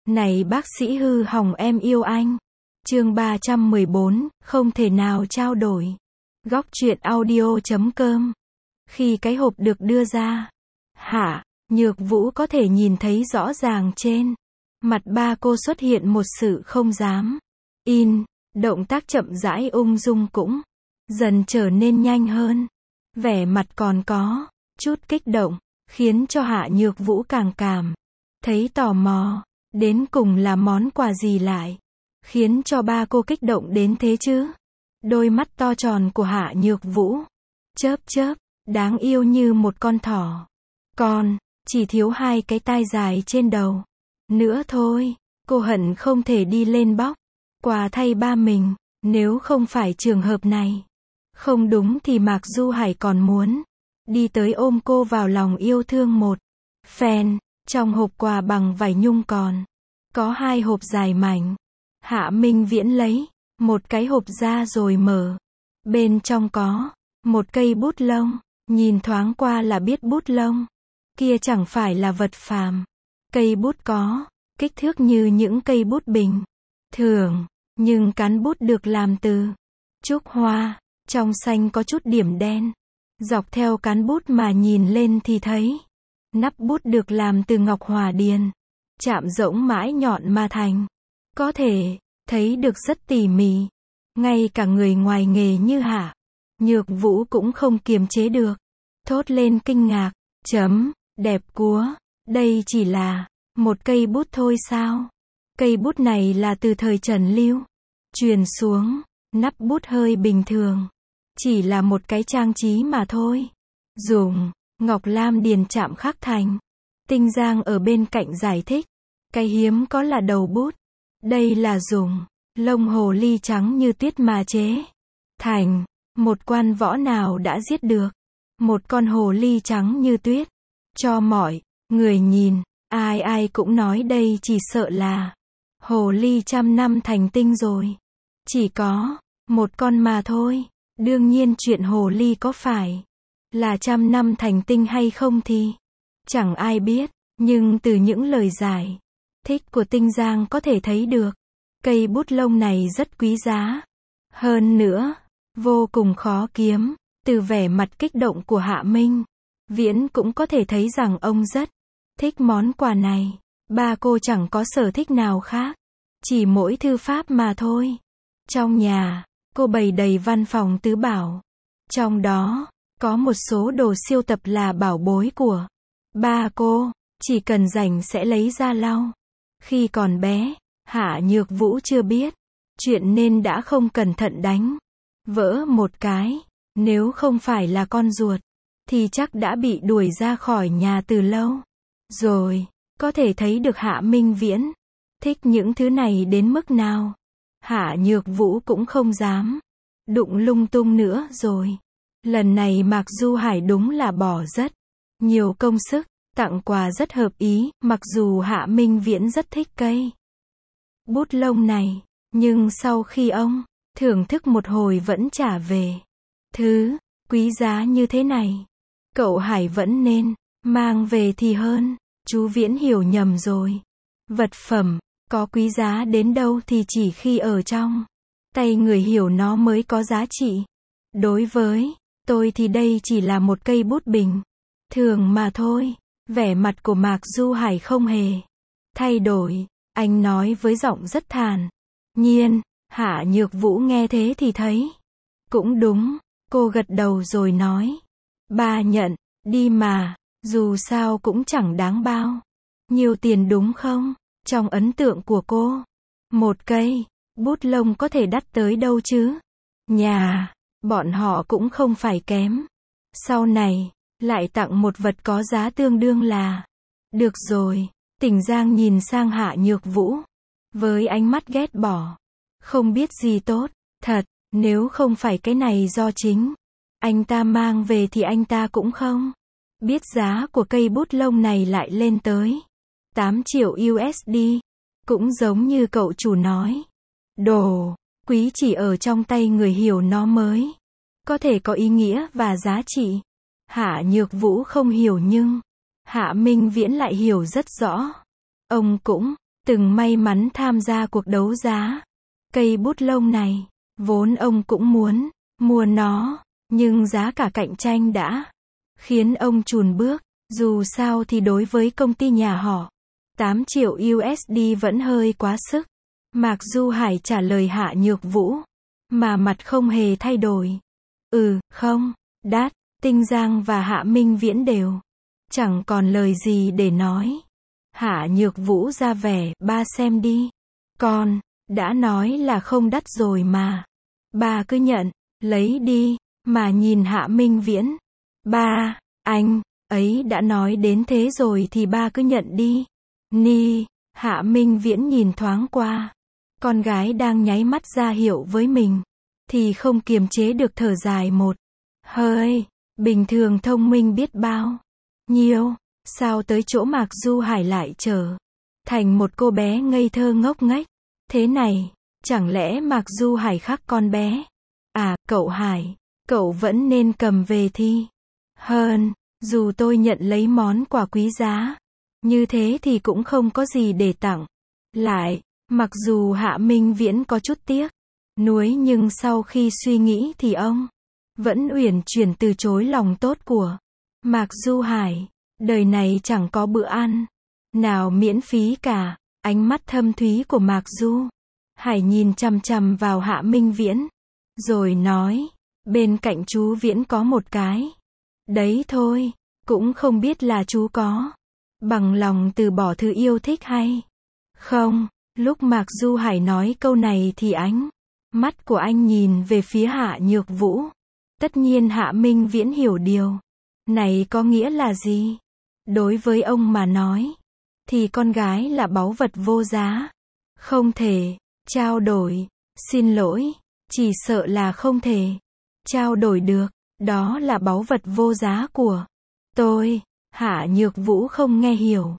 Này bác sĩ hư hỏng em yêu anh. Chương 314, không thể nào trao đổi. Góc truyện audio.com. Khi cái hộp được đưa ra, Hạ Nhược Vũ có thể nhìn thấy rõ ràng trên mặt ba cô xuất hiện một sự không dám in, động tác chậm rãi ung dung cũng dần trở nên nhanh hơn. Vẻ mặt còn có chút kích động, khiến cho Hạ Nhược Vũ càng cảm thấy tò mò, đến cùng là món quà gì lại khiến cho ba cô kích động đến thế chứ? Đôi mắt to tròn của Hạ Nhược Vũ chớp chớp, đáng yêu như một con thỏ con, chỉ thiếu hai cái tai dài trên đầu nữa thôi. Cô hận không thể đi lên bóc quà thay ba mình. Nếu không phải trường hợp này không đúng thì Mạc Du Hải còn muốn đi tới ôm cô vào lòng yêu thương một phen. Trong hộp quà bằng vải nhung còn có hai hộp dài mảnh. Hạ Minh Viễn lấy một cái hộp ra rồi mở. Bên trong có một cây bút lông. Nhìn thoáng qua là biết bút lông kia chẳng phải là vật phàm. Cây bút có kích thước như những cây bút bình thường, nhưng cán bút được làm từ trúc hoa, trong xanh có chút điểm đen. Dọc theo cán bút mà nhìn lên thì thấy nắp bút được làm từ ngọc hòa điền, chạm rỗng mãi nhọn mà thành. Có thể thấy được rất tỉ mỉ. Ngay cả người ngoài nghề như Hạ Nhược Vũ cũng không kiềm chế được, thốt lên kinh ngạc. Đẹp quá, đây chỉ là một cây bút thôi sao? Cây bút này là từ thời Trần Lưu truyền xuống, nắp bút hơi bình thường, chỉ là một cái trang trí mà thôi. Dùng ngọc lam điền chạm khắc thành. Tinh Giang ở bên cạnh giải thích, cái hiếm có là đầu bút. Đây là dùng lông hồ ly trắng như tuyết mà chế thành. Một quan võ nào đã giết được một con hồ ly trắng như tuyết? Cho mọi người nhìn, ai ai cũng nói đây chỉ sợ là hồ ly trăm năm thành tinh rồi. Chỉ có một con mà thôi. Đương nhiên chuyện hồ ly có phải là trăm năm thành tinh hay không thì chẳng ai biết, nhưng từ những lời giải thích của Tinh Giang có thể thấy được cây bút lông này rất quý giá. Hơn nữa, vô cùng khó kiếm. Từ vẻ mặt kích động của Hạ Minh Viễn cũng có thể thấy rằng ông rất thích món quà này. Ba cô chẳng có sở thích nào khác, chỉ mỗi thư pháp mà thôi. Trong nhà, cô bày đầy văn phòng tứ bảo. Trong đó, có một số đồ siêu tập là bảo bối của ba cô, chỉ cần rảnh sẽ lấy ra lau. Khi còn bé, Hạ Nhược Vũ chưa biết chuyện nên đã không cẩn thận đánh vỡ một cái. Nếu không phải là con ruột, thì chắc đã bị đuổi ra khỏi nhà từ lâu rồi. Có thể thấy được Hạ Minh Viễn thích những thứ này đến mức nào. Hạ Nhược Vũ cũng không dám đụng lung tung nữa rồi. Lần này Mạc Du Hải đúng là bỏ rất nhiều công sức, tặng quà rất hợp ý. Mặc dù Hạ Minh Viễn rất thích cây bút lông này, nhưng sau khi ông thưởng thức một hồi vẫn trả về. Thứ quý giá như thế này, cậu Hải vẫn nên mang về thì hơn. Chú Viễn hiểu nhầm rồi. Vật phẩm có quý giá đến đâu thì chỉ khi ở trong tay người hiểu nó mới có giá trị. Đối với tôi thì đây chỉ là một cây bút bình thường mà thôi. Vẻ mặt của Mạc Du Hải không hề thay đổi. Anh nói với giọng rất thản nhiên. Hạ Nhược Vũ nghe thế thì thấy cũng đúng. Cô gật đầu rồi nói, ba nhận đi mà, dù sao cũng chẳng đáng bao nhiều tiền đúng không? Trong ấn tượng của cô, một cây bút lông có thể đắt tới đâu chứ? Nhà bọn họ cũng không phải kém. Sau này lại tặng một vật có giá tương đương là được rồi. Tinh Giang nhìn sang Hạ Nhược Vũ với ánh mắt ghét bỏ, không biết gì tốt. Thật, nếu không phải cái này do chính anh ta mang về thì anh ta cũng không biết giá của cây bút lông này lại lên tới 8 triệu USD. Cũng giống như cậu chủ nói, đồ quý chỉ ở trong tay người hiểu nó mới có thể có ý nghĩa và giá trị. Hạ Nhược Vũ không hiểu nhưng Hạ Minh Viễn lại hiểu rất rõ. Ông cũng từng may mắn tham gia cuộc đấu giá. Cây bút lông này, vốn ông cũng muốn mua nó, nhưng giá cả cạnh tranh đã khiến ông chùn bước. Dù sao thì đối với công ty nhà họ, 8 triệu USD vẫn hơi quá sức. Mạc Du Hải trả lời Hạ Nhược Vũ, mà mặt không hề thay đổi. Không, đắt. Tinh Giang và Hạ Minh Viễn đều chẳng còn lời gì để nói. Hạ Nhược Vũ ra vẻ, ba xem đi. Con đã nói là không đắt rồi mà. Ba cứ nhận, lấy đi, mà nhìn Hạ Minh Viễn. Ba, anh ấy đã nói đến thế rồi thì ba cứ nhận đi. Hạ Minh Viễn nhìn thoáng qua. Con gái đang nháy mắt ra hiệu với mình, thì không kiềm chế được thở dài một hơi. Bình thường thông minh biết bao nhiêu, sao tới chỗ Mạc Du Hải lại trở thành một cô bé ngây thơ ngốc nghếch thế này? Chẳng lẽ Mạc Du Hải khác con bé? À, cậu Hải, cậu vẫn nên cầm về thi hơn. Dù tôi nhận lấy món quà quý giá như thế thì cũng không có gì để tặng lại. Mặc dù Hạ Minh Viễn có chút tiếc nuối, nhưng sau khi suy nghĩ thì ông vẫn uyển chuyển từ chối lòng tốt của Mạc Du Hải. Đời này chẳng có bữa ăn nào miễn phí cả. Ánh mắt thâm thúy của Mạc Du Hải nhìn chằm chằm vào Hạ Minh Viễn, rồi nói, bên cạnh chú Viễn có một cái. Đấy thôi, cũng không biết là chú có bằng lòng từ bỏ thứ yêu thích hay không. Lúc Mạc Du Hải nói câu này thì ánh mắt của anh nhìn về phía Hạ Nhược Vũ. Tất nhiên Hạ Minh Viễn hiểu điều này có nghĩa là gì. Đối với ông mà nói, thì con gái là báu vật vô giá, không thể trao đổi. Xin lỗi, chỉ sợ là không thể trao đổi được. Đó là báu vật vô giá của tôi. Hạ Nhược Vũ không nghe hiểu.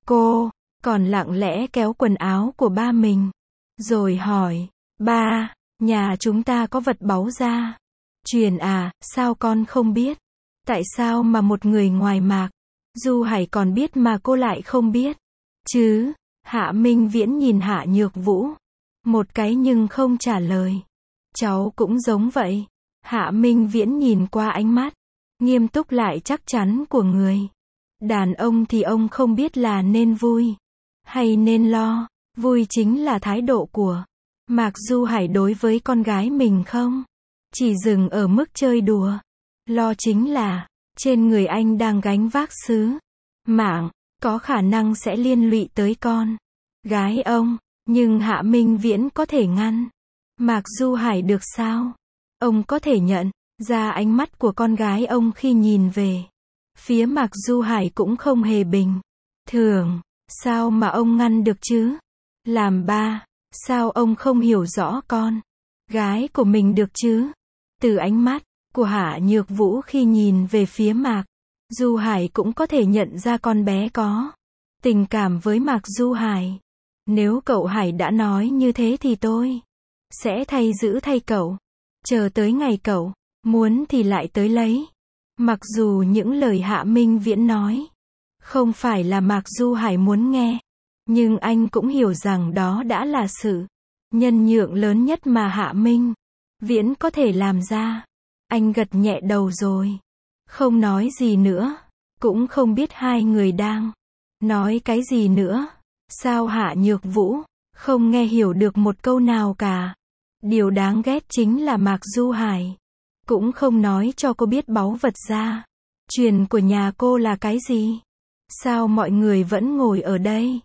Cô còn lặng lẽ kéo quần áo của ba mình, rồi hỏi, ba, nhà chúng ta có vật báu gia truyền à? Sao con không biết? Tại sao mà một người ngoài Mạc Du Hải còn biết mà cô lại không biết chứ? Hạ Minh Viễn nhìn Hạ Nhược Vũ một cái nhưng không trả lời. Cháu cũng giống vậy. Hạ Minh Viễn nhìn qua ánh mắt nghiêm túc lại chắc chắn của người đàn ông thì ông không biết là nên vui hay nên lo. Vui chính là thái độ của Mạc Du Hải đối với con gái mình không chỉ dừng ở mức chơi đùa. Lo chính là trên người anh đang gánh vác sứ mạng, có khả năng sẽ liên lụy tới con gái ông. Nhưng Hạ Minh Viễn có thể ngăn Mạc Du Hải được sao? Ông có thể nhận ra ánh mắt của con gái ông khi nhìn về phía Mạc Du Hải cũng không hề bình thường. Sao mà ông ngăn được chứ? Làm ba, sao ông không hiểu rõ con gái của mình được chứ? Từ ánh mắt của Hạ Nhược Vũ khi nhìn về phía Mạc Du Hải cũng có thể nhận ra con bé có tình cảm với Mạc Du Hải. Nếu cậu Hải đã nói như thế thì tôi sẽ giữ thay cậu. Chờ tới ngày cậu muốn thì lại tới lấy. Mặc dù những lời Hạ Minh Viễn nói không phải là Mạc Du Hải muốn nghe, nhưng anh cũng hiểu rằng đó đã là sự nhân nhượng lớn nhất mà Hạ Minh Viễn có thể làm ra. Anh gật nhẹ đầu rồi không nói gì nữa, cũng không biết hai người đang nói cái gì nữa. Sao Hạ Nhược Vũ không nghe hiểu được một câu nào cả? Điều đáng ghét chính là Mạc Du Hải cũng không nói cho cô biết báu vật gia truyền của nhà cô là cái gì. Sao mọi người vẫn ngồi ở đây?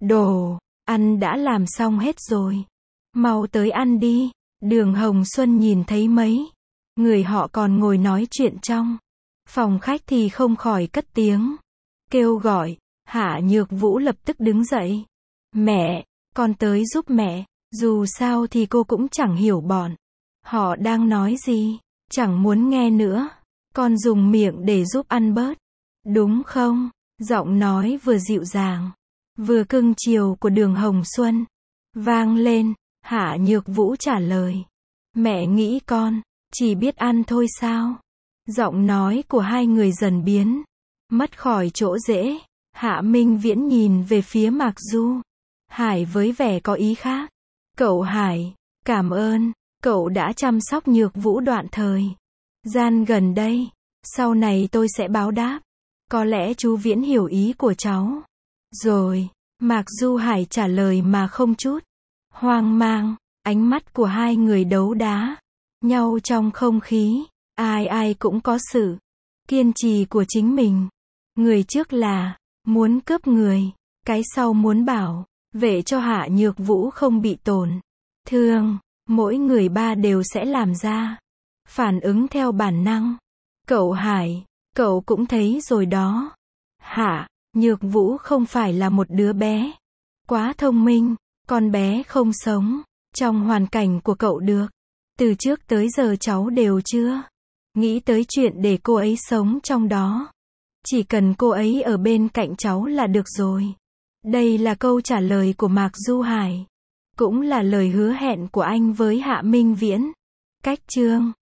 Đồ ăn đã làm xong hết rồi, mau tới ăn đi. Đường Hồng Xuân nhìn thấy mấy người họ còn ngồi nói chuyện trong phòng khách thì không khỏi cất tiếng kêu gọi. Hạ Nhược Vũ lập tức đứng dậy. Mẹ, con tới giúp mẹ. Dù sao thì cô cũng chẳng hiểu bọn họ đang nói gì, chẳng muốn nghe nữa. Con dùng miệng để giúp ăn bớt, đúng không? Giọng nói vừa dịu dàng, vừa cưng chiều của Đường Hồng Xuân vang lên. Hạ Nhược Vũ trả lời, mẹ nghĩ con chỉ biết ăn thôi sao? Giọng nói của hai người dần biến mất khỏi chỗ dễ. Hạ Minh Viễn nhìn về phía Mạc Du Hải với vẻ có ý khác. Cậu Hải, cảm ơn, cậu đã chăm sóc Nhược Vũ đoạn thời gian gần đây. Sau này tôi sẽ báo đáp. Có lẽ chú Viễn hiểu ý của cháu. Rồi, Mạc Du Hải trả lời mà không chút hoang mang. Ánh mắt của hai người đấu đá nhau trong không khí. Ai ai cũng có sự kiên trì của chính mình. Người trước là muốn cướp người, cái sau muốn bảo vệ cho Hạ Nhược Vũ không bị tổn thương. Mỗi người ba đều sẽ làm ra phản ứng theo bản năng. Cậu Hải, cậu cũng thấy rồi đó. Hạ Nhược Vũ không phải là một đứa bé quá thông minh. Con bé không sống trong hoàn cảnh của cậu được. Từ trước tới giờ cháu đều chưa nghĩ tới chuyện để cô ấy sống trong đó. Chỉ cần cô ấy ở bên cạnh cháu là được rồi. Đây là câu trả lời của Mạc Du Hải. Cũng là lời hứa hẹn của anh với Hạ Minh Viễn. Cách chương